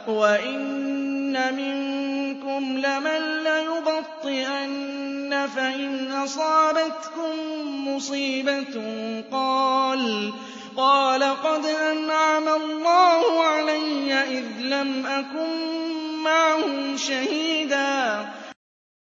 وَإِنَّ مِنكُمْ لَمَن لَّيُبَطِّئَنَّ فَإِنْ أَصَابَتْكُم مُّصِيبَةٌ قَالَ قَدْ أَنْعَمَ اللَّهُ عَلَيَّ إِذْ لَمْ أَكُن مَّعَهُمْ شَهِيدًا